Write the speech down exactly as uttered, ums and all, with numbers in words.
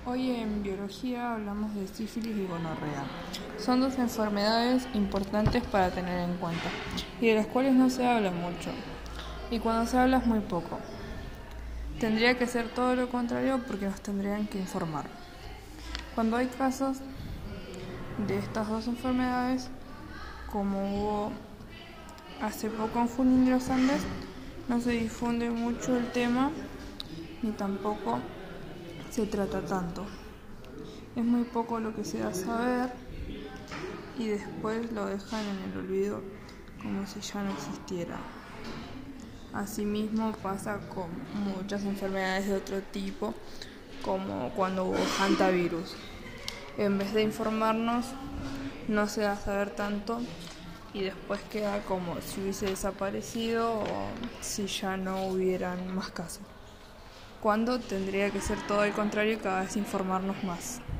Hoy en biología hablamos de sífilis y gonorrea. Son dos enfermedades importantes para tener en cuenta y de las cuales no se habla mucho. Y cuando se habla es muy poco. Tendría que ser todo lo contrario porque nos tendrían que informar. Cuando hay casos de estas dos enfermedades, como hubo hace poco en Junín de los Andes, no se difunde mucho el tema ni tampoco se trata tanto. Es muy poco lo que se da a saber y después lo dejan en el olvido como si ya no existiera. Asimismo pasa con muchas enfermedades de otro tipo, como cuando hubo hantavirus. En vez de informarnos, no se da a saber tanto y después queda como si hubiese desaparecido o si ya no hubieran más casos. Cuando tendría que ser todo el contrario y cada vez informarnos más.